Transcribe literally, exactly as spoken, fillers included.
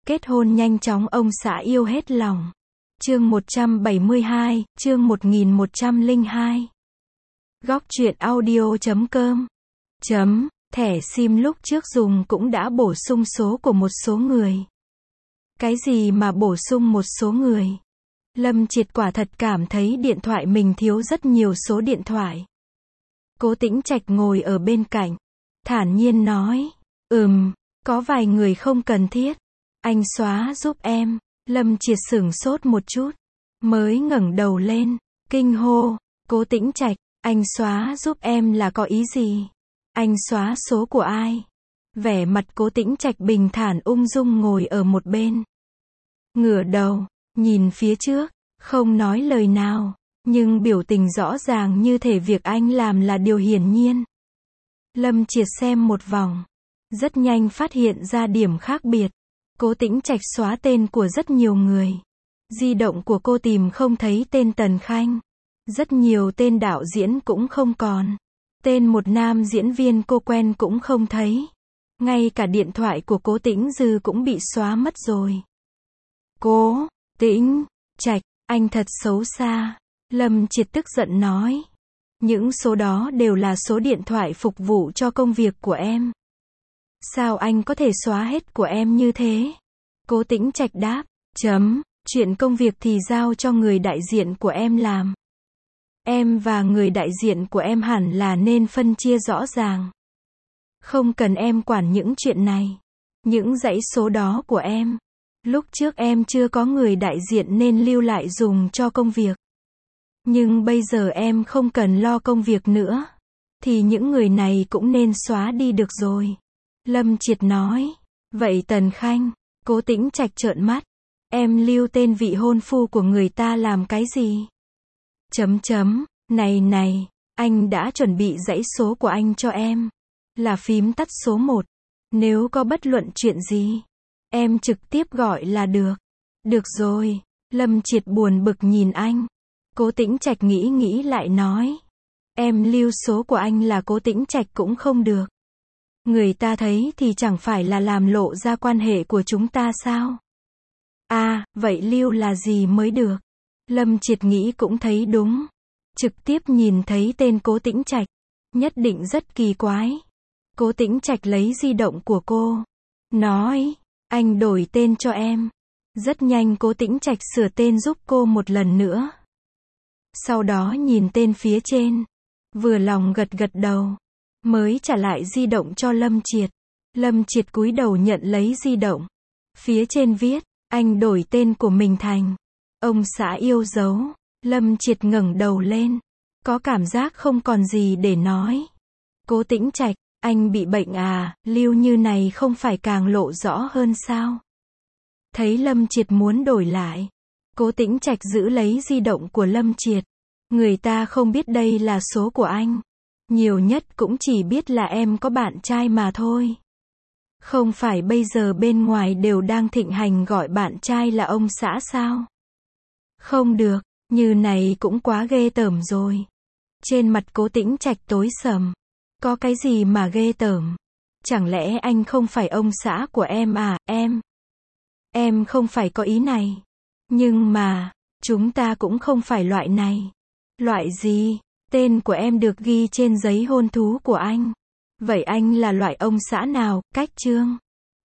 Kết hôn nhanh chóng ông xã yêu hết lòng. Chương một trăm bảy mươi hai, chương một nghìn một trăm lẻ hai. Góc truyện audio chấm com. Chấm, thẻ sim lúc trước dùng cũng đã bổ sung số của một số người. Cái gì mà bổ sung một số người? Lâm Triệt quả thật cảm thấy điện thoại mình thiếu rất nhiều số điện thoại. Cố Tĩnh Trạch ngồi ở bên cạnh, thản nhiên nói, ừm, có vài người không cần thiết. Anh xóa giúp em. Lâm Triệt sửng sốt một chút, mới ngẩng đầu lên, kinh hô, Cố Tĩnh Trạch, anh xóa giúp em là có ý gì? Anh xóa số của ai? Vẻ mặt Cố Tĩnh Trạch bình thản ung dung ngồi ở một bên. Ngửa đầu, nhìn phía trước, không nói lời nào, nhưng biểu tình rõ ràng như thể việc anh làm là điều hiển nhiên. Lâm Triệt xem một vòng, rất nhanh phát hiện ra điểm khác biệt. Cố Tĩnh Trạch xóa tên của rất nhiều người. Di động của cô tìm không thấy tên Tần Khanh. Rất nhiều tên đạo diễn cũng không còn. Tên một nam diễn viên cô quen cũng không thấy. Ngay cả điện thoại của Cố Tĩnh Dư cũng bị xóa mất rồi. Cố Tĩnh Trạch, anh thật xấu xa. Lâm Triệt tức giận nói. Những số đó đều là số điện thoại phục vụ cho công việc của em. Sao anh có thể xóa hết của em như thế? Cố Tĩnh Trạch đáp, chấm, chuyện công việc thì giao cho người đại diện của em làm. Em và người đại diện của em hẳn là nên phân chia rõ ràng. Không cần em quản những chuyện này. Những dãy số đó của em. Lúc trước em chưa có người đại diện nên lưu lại dùng cho công việc. Nhưng bây giờ em không cần lo công việc nữa. Thì những người này cũng nên xóa đi được rồi. Lâm Triệt nói, vậy Tần Khanh, Cố Tĩnh Trạch trợn mắt, em lưu tên vị hôn phu của người ta làm cái gì? Chấm chấm, này này, anh đã chuẩn bị dãy số của anh cho em, là phím tắt số một, nếu có bất luận chuyện gì, em trực tiếp gọi là được. Được rồi, Lâm Triệt buồn bực nhìn anh. Cố Tĩnh Trạch nghĩ nghĩ lại nói, em lưu số của anh là Cố Tĩnh Trạch cũng không được. Người ta thấy thì chẳng phải là làm lộ ra quan hệ của chúng ta sao? À, vậy lưu là gì mới được? Lâm Triệt nghĩ cũng thấy đúng. Trực tiếp nhìn thấy tên Cố Tĩnh Trạch, nhất định rất kỳ quái. Cố Tĩnh Trạch lấy di động của cô, nói, anh đổi tên cho em. Rất nhanh Cố Tĩnh Trạch sửa tên giúp cô một lần nữa. Sau đó nhìn tên phía trên, vừa lòng gật gật đầu. Mới trả lại di động cho Lâm Triệt. Lâm Triệt cúi đầu nhận lấy di động. Phía trên viết, anh đổi tên của mình thành ông xã yêu dấu. Lâm Triệt ngẩng đầu lên, có cảm giác không còn gì để nói. Cố Tĩnh Trạch, anh bị bệnh à, lưu như này không phải càng lộ rõ hơn sao? Thấy Lâm Triệt muốn đổi lại, Cố Tĩnh Trạch giữ lấy di động của Lâm Triệt. Người ta không biết đây là số của anh. Nhiều nhất cũng chỉ biết là em có bạn trai mà thôi. Không phải bây giờ bên ngoài đều đang thịnh hành gọi bạn trai là ông xã sao? Không được, như này cũng quá ghê tởm rồi. Trên mặt Cố Tĩnh Trạch tối sầm. Có cái gì mà ghê tởm? Chẳng lẽ anh không phải ông xã của em à, em? Em không phải có ý này. Nhưng mà, chúng ta cũng không phải loại này. Loại gì? Tên của em được ghi trên giấy hôn thú của anh. Vậy anh là loại ông xã nào? Cách chương.